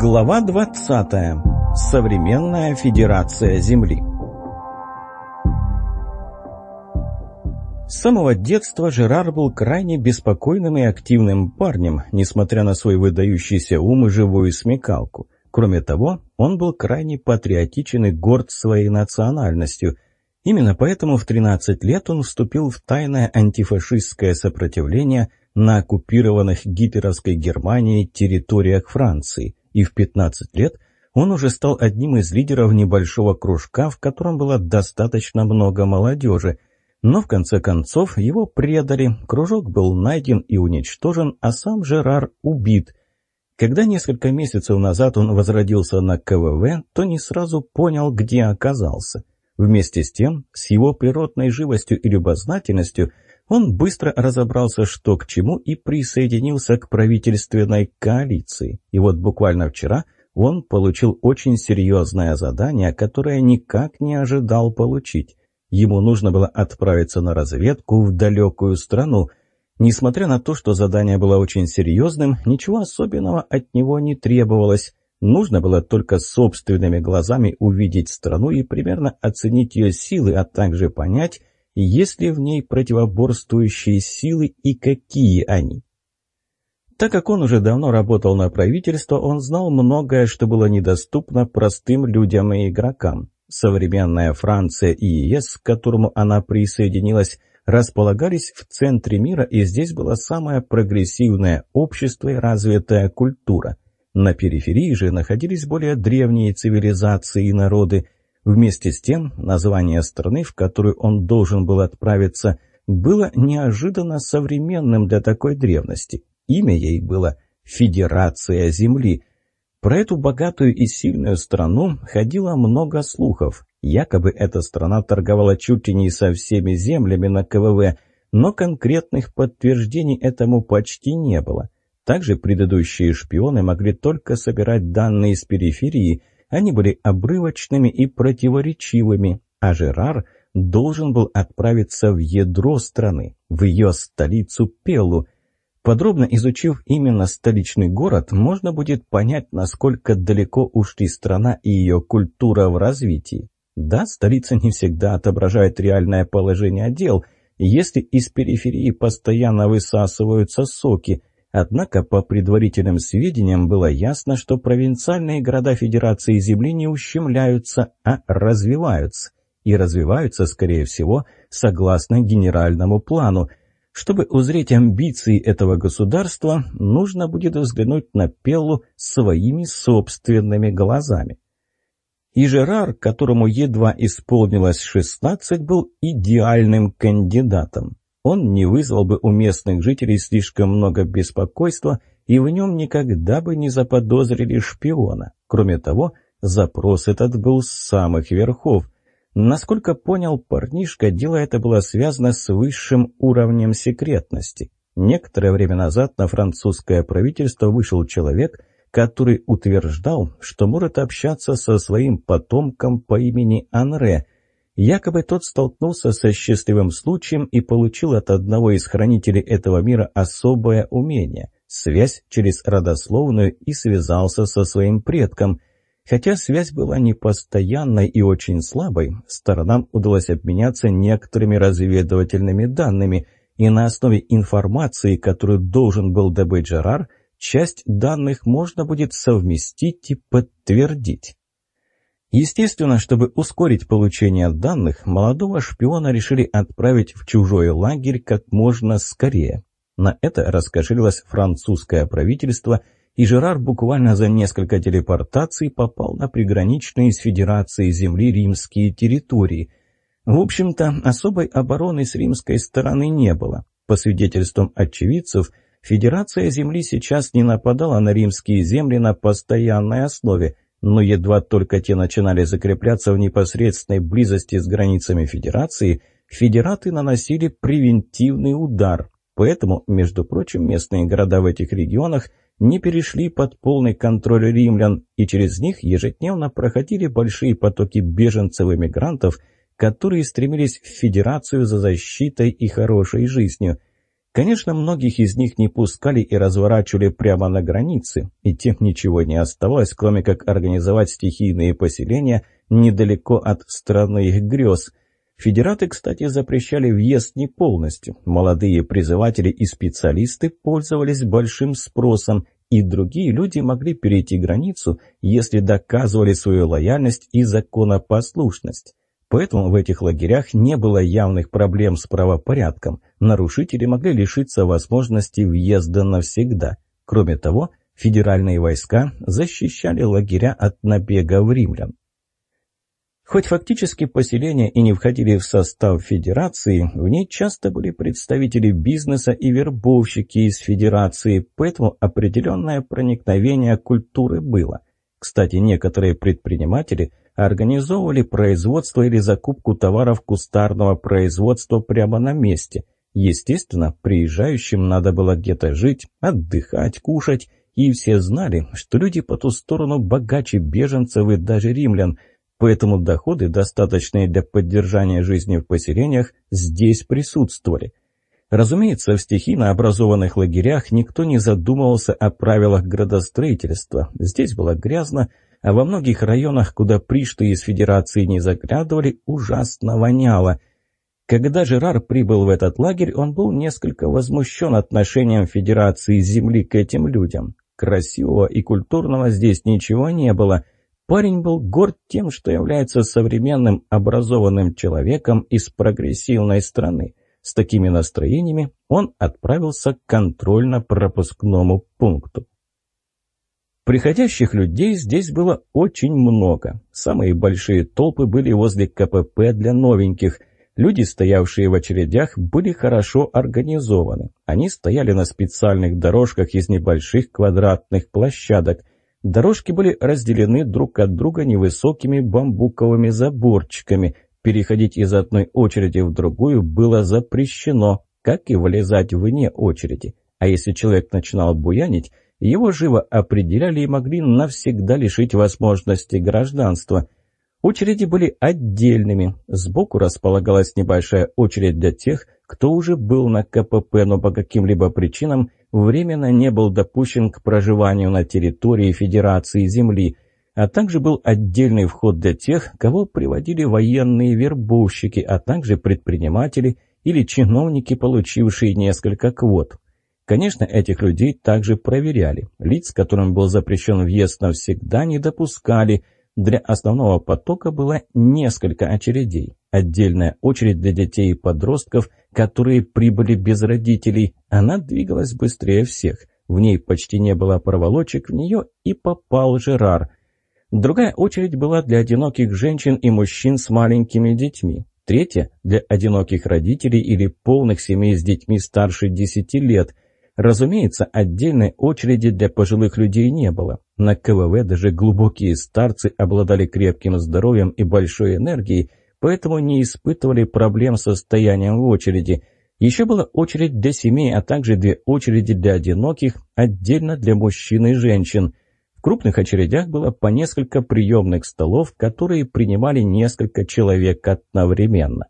Глава 20. Современная Федерация Земли. С самого детства Жерар был крайне беспокойным и активным парнем, несмотря на свой выдающийся ум и живую смекалку. Кроме того, он был крайне патриотичен и горд своей национальностью. Именно поэтому в 13 лет он вступил в тайное антифашистское сопротивление на оккупированных гитлеровской Германией территориях Франции, и в 15 лет он уже стал одним из лидеров небольшого кружка, в котором было достаточно много молодежи. Но в конце концов его предали, кружок был найден и уничтожен, а сам Жерар убит. Когда несколько месяцев назад он возродился на КВВ, то не сразу понял, где оказался. Вместе с тем, с его природной живостью и любознательностью, он быстро разобрался, что к чему, и присоединился к правительственной коалиции. И вот буквально вчера он получил очень серьезное задание, которое никак не ожидал получить. Ему нужно было отправиться на разведку в далекую страну. Несмотря на то, что задание было очень серьезным, ничего особенного от него не требовалось. Нужно было только собственными глазами увидеть страну и примерно оценить ее силы, а также понять, есть ли в ней противоборствующие силы и какие они. Так как он уже давно работал на правительство, он знал многое, что было недоступно простым людям и игрокам. Современная Франция и ЕС, к которому она присоединилась, располагались в центре мира, и здесь было самое прогрессивное общество и развитая культура. На периферии же находились более древние цивилизации и народы. Вместе с тем, название страны, в которую он должен был отправиться, было неожиданно современным для такой древности. Имя ей было «Федерация Земли». Про эту богатую и сильную страну ходило много слухов. Якобы эта страна торговала чуть ли не со всеми землями на КВВ, но конкретных подтверждений этому почти не было. Также предыдущие шпионы могли только собирать данные с периферии, они были обрывочными и противоречивыми, а Жерар должен был отправиться в ядро страны, в ее столицу Пеллу. Подробно изучив именно столичный город, можно будет понять, насколько далеко ушли страна и ее культура в развитии. Да, столица не всегда отображает реальное положение дел, если из периферии постоянно высасываются соки. Однако, по предварительным сведениям, было ясно, что провинциальные города Федерации Земли не ущемляются, а развиваются. И развиваются, скорее всего, согласно генеральному плану. Чтобы узреть амбиции этого государства, нужно будет взглянуть на Пеллу своими собственными глазами. И Жерар, которому едва исполнилось 16, был идеальным кандидатом. Он не вызвал бы у местных жителей слишком много беспокойства, и в нем никогда бы не заподозрили шпиона. Кроме того, запрос этот был с самых верхов. Насколько понял парнишка, дело это было связано с высшим уровнем секретности. Некоторое время назад на французское правительство вышел человек, который утверждал, что может общаться со своим потомком по имени Анре. Якобы тот столкнулся со счастливым случаем и получил от одного из хранителей этого мира особое умение – связь через родословную, и связался со своим предком. Хотя связь была непостоянной и очень слабой, сторонам удалось обменяться некоторыми разведывательными данными, и на основе информации, которую должен был добыть Жерар, часть данных можно будет совместить и подтвердить. Естественно, чтобы ускорить получение данных, молодого шпиона решили отправить в чужой лагерь как можно скорее. На это раскошелилось французское правительство, и Жерар буквально за несколько телепортаций попал на приграничные с Федерацией Земли римские территории. В общем-то, особой обороны с римской стороны не было. По свидетельствам очевидцев, Федерация Земли сейчас не нападала на римские земли на постоянной основе, но едва только те начинали закрепляться в непосредственной близости с границами Федерации, федераты наносили превентивный удар. Поэтому, между прочим, местные города в этих регионах не перешли под полный контроль римлян, и через них ежедневно проходили большие потоки беженцев и мигрантов, которые стремились в Федерацию за защитой и хорошей жизнью. Конечно, многих из них не пускали и разворачивали прямо на границе, и тем ничего не оставалось, кроме как организовать стихийные поселения недалеко от страны их грез. Федераты, кстати, запрещали въезд не полностью. Молодые призыватели и специалисты пользовались большим спросом, и другие люди могли перейти границу, если доказывали свою лояльность и законопослушность. Поэтому в этих лагерях не было явных проблем с правопорядком. Нарушители могли лишиться возможности въезда навсегда. Кроме того, федеральные войска защищали лагеря от набегов римлян. Хоть фактически поселения и не входили в состав федерации, в ней часто были представители бизнеса и вербовщики из федерации, поэтому определенное проникновение культуры было. Кстати, некоторые предприниматели организовывали производство или закупку товаров кустарного производства прямо на месте. Естественно, приезжающим надо было где-то жить, отдыхать, кушать, и все знали, что люди по ту сторону богаче беженцев и даже римлян, поэтому доходы, достаточные для поддержания жизни в поселениях, здесь присутствовали. Разумеется, в стихийно образованных лагерях никто не задумывался о правилах градостроительства. Здесь было грязно, а во многих районах, куда пришлые из Федерации не заглядывали, ужасно воняло. Когда Жерар прибыл в этот лагерь, он был несколько возмущен отношением Федерации Земли к этим людям. Красивого и культурного здесь ничего не было. Парень был горд тем, что является современным образованным человеком из прогрессивной страны. С такими настроениями он отправился к контрольно-пропускному пункту. Приходящих людей здесь было очень много. Самые большие толпы были возле КПП для новеньких. Люди, стоявшие в очередях, были хорошо организованы. Они стояли на специальных дорожках из небольших квадратных площадок. Дорожки были разделены друг от друга невысокими бамбуковыми заборчиками. Переходить из одной очереди в другую было запрещено, как и влезать вне очереди. А если человек начинал буянить, его живо определяли и могли навсегда лишить возможности гражданства. Очереди были отдельными. Сбоку располагалась небольшая очередь для тех, кто уже был на КПП, но по каким-либо причинам временно не был допущен к проживанию на территории Федерации Земли, а также был отдельный вход для тех, кого приводили военные вербовщики, а также предприниматели или чиновники, получившие несколько квот. Конечно, этих людей также проверяли. Лиц, которым был запрещен въезд навсегда, не допускали. Для основного потока было несколько очередей. Отдельная очередь для детей и подростков, которые прибыли без родителей. Она двигалась быстрее всех. В ней почти не было проволочек, в нее и попал Жерар. Другая очередь была для одиноких женщин и мужчин с маленькими детьми. Третья – для одиноких родителей или полных семей с детьми старше 10 лет. Разумеется, отдельной очереди для пожилых людей не было. На КВВ даже глубокие старцы обладали крепким здоровьем и большой энергией, поэтому не испытывали проблем с состоянием в очереди. Еще была очередь для семей, а также 2 очереди для одиноких, отдельно для мужчин и женщин. В крупных очередях было по несколько приемных столов, которые принимали несколько человек одновременно.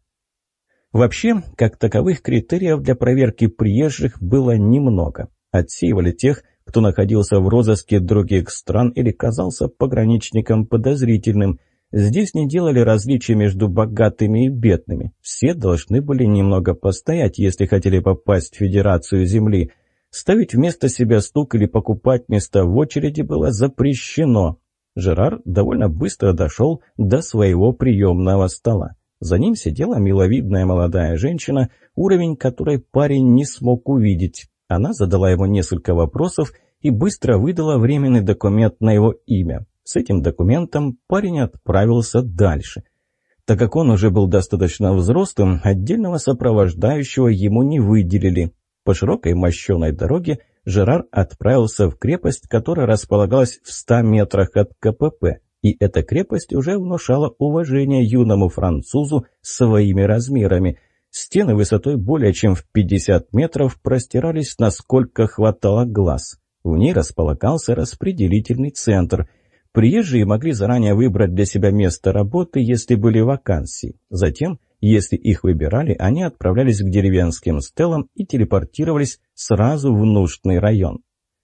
Вообще, как таковых критериев для проверки приезжих было немного. Отсеивали тех, кто находился в розыске других стран или казался пограничником подозрительным. Здесь не делали различия между богатыми и бедными. Все должны были немного постоять, если хотели попасть в Федерацию Земли. Ставить вместо себя стук или покупать места в очереди было запрещено. Жерар довольно быстро дошел до своего приемного стола. За ним сидела миловидная молодая женщина, уровень которой парень не смог увидеть. Она задала ему несколько вопросов и быстро выдала временный документ на его имя. С этим документом парень отправился дальше. Так как он уже был достаточно взрослым, отдельного сопровождающего ему не выделили. По широкой мощеной дороге Жерар отправился в крепость, которая располагалась в 100 метрах от КПП. И эта крепость уже внушала уважение юному французу своими размерами. Стены высотой более чем в 50 метров простирались, насколько хватало глаз. В ней располагался распределительный центр. Приезжие могли заранее выбрать для себя место работы, если были вакансии. Затем Если их выбирали, они отправлялись к деревенским стелам и телепортировались сразу в нужный район.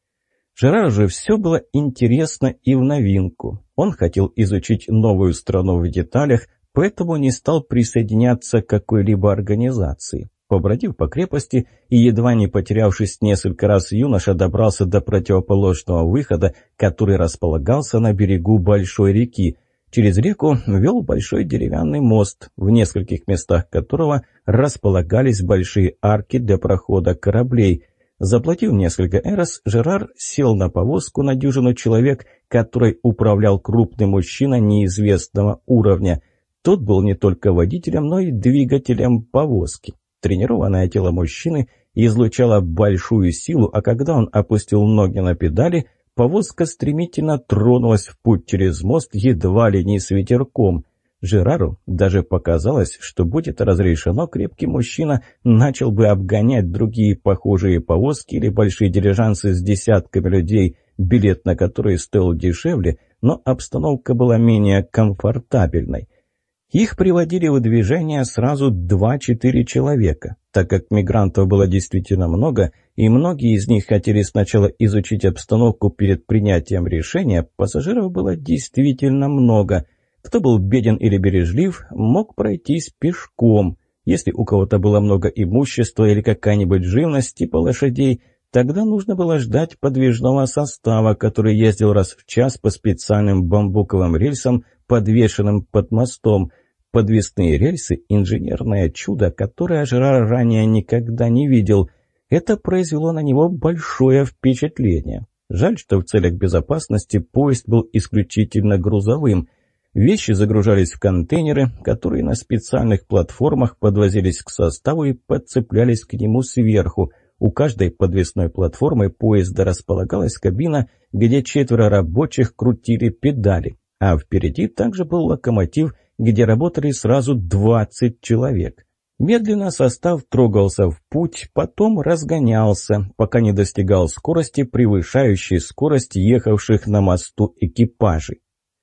Жерару же все было интересно и в новинку. Он хотел изучить новую страну в деталях, поэтому не стал присоединяться к какой-либо организации. Побродив по крепости и едва не потерявшись несколько раз, юноша добрался до противоположного выхода, который располагался на берегу большой реки. Через реку вел большой деревянный мост, в нескольких местах которого располагались большие арки для прохода кораблей. Заплатив несколько эрос, Жерар сел на повозку на дюжину человек, которой управлял крупный мужчина неизвестного уровня. Тот был не только водителем, но и двигателем повозки. Тренированное тело мужчины излучало большую силу, а когда он опустил ноги на педали, повозка стремительно тронулась в путь через мост едва ли не с ветерком. Жерару даже показалось, что, будь это разрешено, крепкий мужчина начал бы обгонять другие похожие повозки или большие дилижансы с десятками людей, билет на которые стоил дешевле, но обстановка была менее комфортабельной. Их приводили в движение сразу 2-4 человека. Так как мигрантов было действительно много, и многие из них хотели сначала изучить обстановку перед принятием решения, пассажиров было действительно много. Кто был беден или бережлив, мог пройтись пешком. Если у кого-то было много имущества или какая-нибудь живность типа лошадей, тогда нужно было ждать подвижного состава, который ездил раз в час по специальным бамбуковым рельсам, подвешенным под мостом. Подвесные рельсы – инженерное чудо, которое Жерар ранее никогда не видел. Это произвело на него большое впечатление. Жаль, что в целях безопасности поезд был исключительно грузовым. Вещи загружались в контейнеры, которые на специальных платформах подвозились к составу и подцеплялись к нему сверху. У каждой подвесной платформы поезда располагалась кабина, где 4 рабочих крутили педали, а впереди также был локомотив, где работали сразу 20 человек. Медленно состав трогался в путь, потом разгонялся, пока не достигал скорости, превышающей скорость ехавших на мосту экипажей.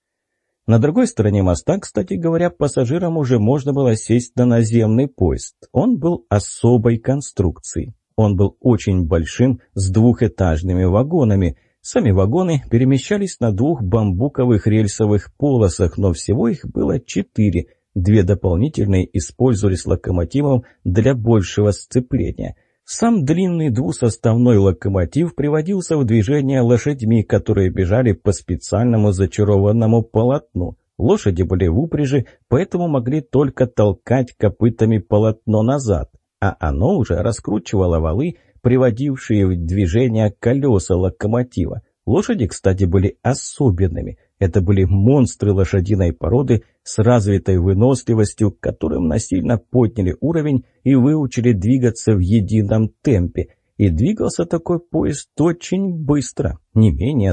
На другой стороне моста, кстати говоря, пассажирам уже можно было сесть на наземный поезд. Он был особой конструкции. Он был очень большим, с двухэтажными вагонами. Сами вагоны перемещались на 2 бамбуковых рельсовых полосах, но всего их было 4. 2 дополнительные использовались локомотивом для большего сцепления. Сам длинный двусоставной локомотив приводился в движение лошадьми, которые бежали по специальному зачарованному полотну. Лошади были в упряжи, поэтому могли только толкать копытами полотно назад, а оно уже раскручивало валы, приводившие в движение колеса локомотива. Лошади, кстати, были особенными. Это были монстры лошадиной породы с развитой выносливостью, которым насильно подняли уровень и выучили двигаться в едином темпе. И двигался такой поезд очень быстро, не менее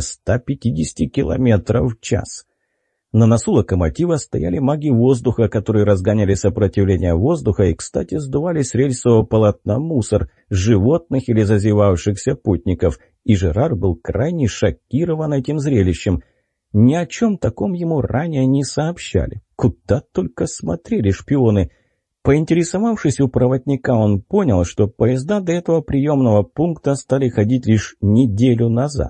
150 км в час. На носу локомотива стояли маги воздуха, которые разгоняли сопротивление воздуха и, кстати, сдували с рельсового полотна мусор, животных или зазевавшихся путников. И Жерар был крайне шокирован этим зрелищем. Ни о чем таком ему ранее не сообщали. Куда только смотрели шпионы. Поинтересовавшись у проводника, он понял, что поезда до этого приемного пункта стали ходить лишь неделю назад.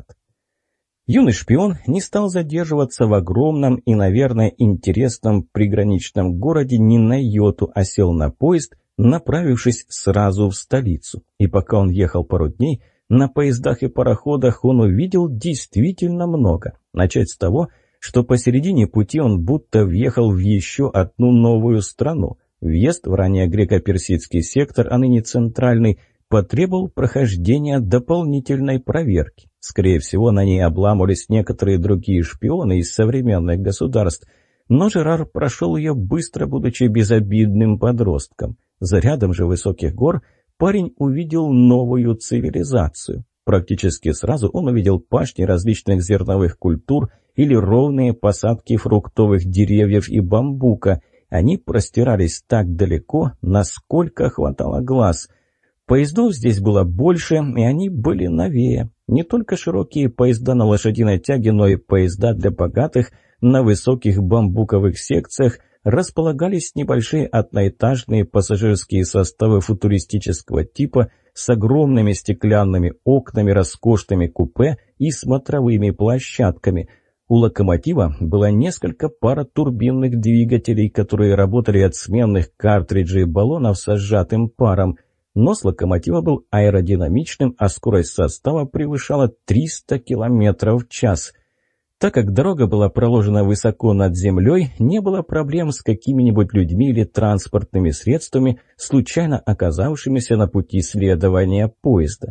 Юный шпион не стал задерживаться в огромном и, наверное, интересном приграничном городе ни на йоту, а сел на поезд, направившись сразу в столицу. И пока он ехал пару дней, на поездах и пароходах он увидел действительно много. Начать с того, что посередине пути он будто въехал в еще одну новую страну. Въезд в ранее греко-персидский сектор, а ныне центральный, потребовал прохождения дополнительной проверки. Скорее всего, на ней обламывались некоторые другие шпионы из современных государств. Но Жерар прошел ее быстро, будучи безобидным подростком. За рядом же высоких гор парень увидел новую цивилизацию. Практически сразу он увидел пашни различных зерновых культур или ровные посадки фруктовых деревьев и бамбука. Они простирались так далеко, насколько хватало глаз. Поездов здесь было больше, и они были новее. Не только широкие поезда на лошадиной тяге, но и поезда для богатых на высоких бамбуковых секциях, располагались небольшие одноэтажные пассажирские составы футуристического типа с огромными стеклянными окнами, роскошными купе и смотровыми площадками. У локомотива было несколько паротурбинных двигателей, которые работали от сменных картриджей баллонов со сжатым паром. Нос локомотива был аэродинамичным, а скорость состава превышала 300 км в час. Так как дорога была проложена высоко над землей, не было проблем с какими-нибудь людьми или транспортными средствами, случайно оказавшимися на пути следования поезда.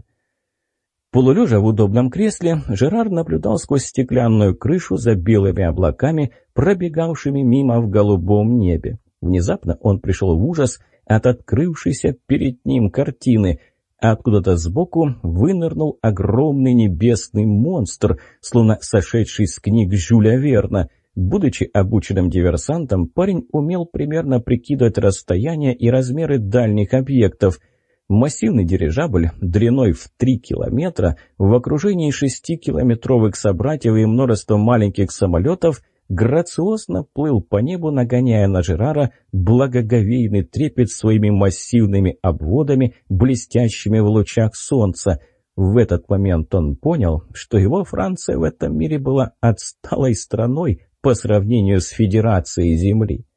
Полулежа в удобном кресле, Жерар наблюдал сквозь стеклянную крышу за белыми облаками, пробегавшими мимо в голубом небе. Внезапно он пришел в ужас от открывшейся перед ним картины. Откуда-то сбоку вынырнул огромный небесный монстр, словно сошедший с книг Жюля Верна. Будучи обученным диверсантом, парень умел примерно прикидывать расстояние и размеры дальних объектов. Массивный дирижабль длиной в 3 километра в окружении 6-километровых собратьев и множества маленьких самолетов грациозно плыл по небу, нагоняя на Жерара благоговейный трепет своими массивными обводами, блестящими в лучах солнца. В этот момент он понял, что его Франция в этом мире была отсталой страной по сравнению с Федерацией Земли.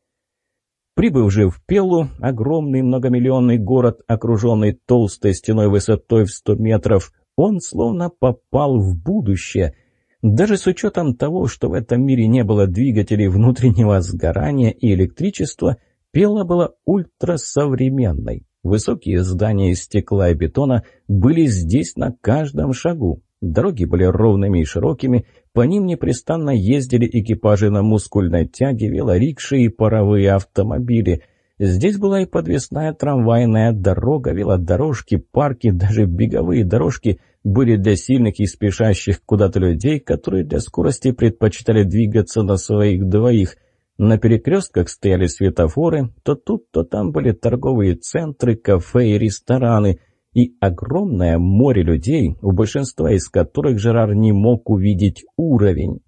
Прибыв же в Пеллу, огромный многомиллионный город, окруженный толстой стеной высотой в 100 метров, он словно попал в будущее. Даже с учетом того, что в этом мире не было двигателей внутреннего сгорания и электричества, Пелла была ультрасовременной. Высокие здания из стекла и бетона были здесь на каждом шагу. Дороги были ровными и широкими, по ним непрестанно ездили экипажи на мускульной тяге, велорикши и паровые автомобили. Здесь была и подвесная трамвайная дорога, велодорожки, парки, даже беговые дорожки были для сильных и спешащих куда-то людей, которые для скорости предпочитали двигаться на своих двоих. На перекрестках стояли светофоры, то тут, то там были торговые центры, кафе и рестораны. И огромное море людей, у большинства из которых Жерар не мог увидеть уровень.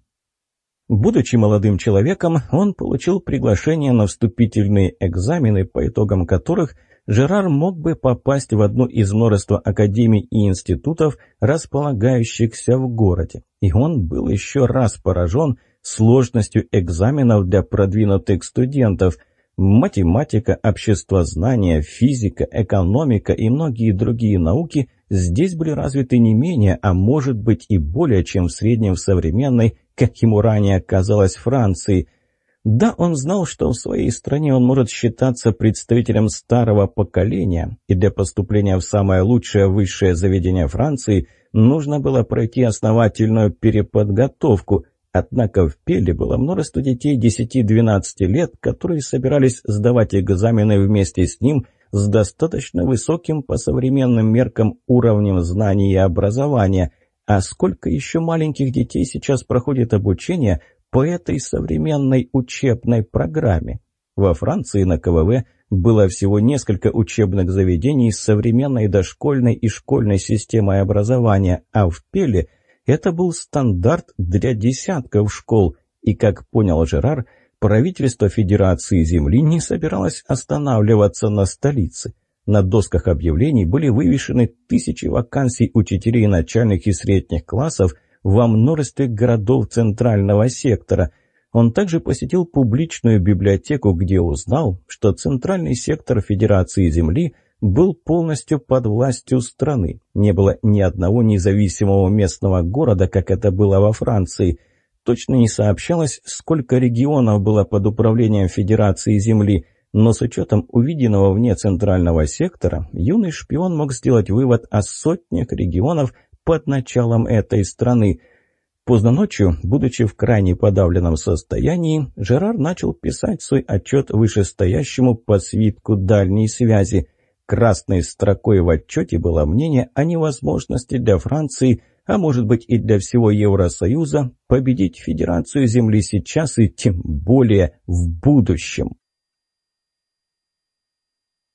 Будучи молодым человеком, он получил приглашение на вступительные экзамены, по итогам которых Жерар мог бы попасть в одну из множества академий и институтов, располагающихся в городе. И он был еще раз поражен сложностью экзаменов для продвинутых студентов. Математика, обществознание, физика, экономика и многие другие науки здесь были развиты не менее, а может быть и более, чем в среднем в современной, как ему ранее казалось, Франции. Да, он знал, что в своей стране он может считаться представителем старого поколения, и для поступления в самое лучшее высшее заведение Франции нужно было пройти основательную переподготовку. Однако в Пелле было множество детей 10-12 лет, которые собирались сдавать экзамены вместе с ним с достаточно высоким по современным меркам уровнем знаний и образования. А сколько еще маленьких детей сейчас проходит обучение по этой современной учебной программе? Во Франции на КВВ было всего несколько учебных заведений с современной дошкольной и школьной системой образования, а в Пелле это был стандарт для десятков школ, и, как понял Жерар, правительство Федерации Земли не собиралось останавливаться на столице. На досках объявлений были вывешены тысячи вакансий учителей начальных и средних классов во множестве городов центрального сектора. Он также посетил публичную библиотеку, где узнал, что центральный сектор Федерации Земли был полностью под властью страны. Не было ни одного независимого местного города, как это было во Франции. Точно не сообщалось, сколько регионов было под управлением Федерации Земли, но с учетом увиденного вне центрального сектора, юный шпион мог сделать вывод о сотнях регионов под началом этой страны. Поздно ночью, будучи в крайне подавленном состоянии, Жерар начал писать свой отчет вышестоящему по свитку дальней связи. Красной строкой в отчете было мнение о невозможности для Франции, а может быть и для всего Евросоюза, победить Федерацию Земли сейчас и тем более в будущем.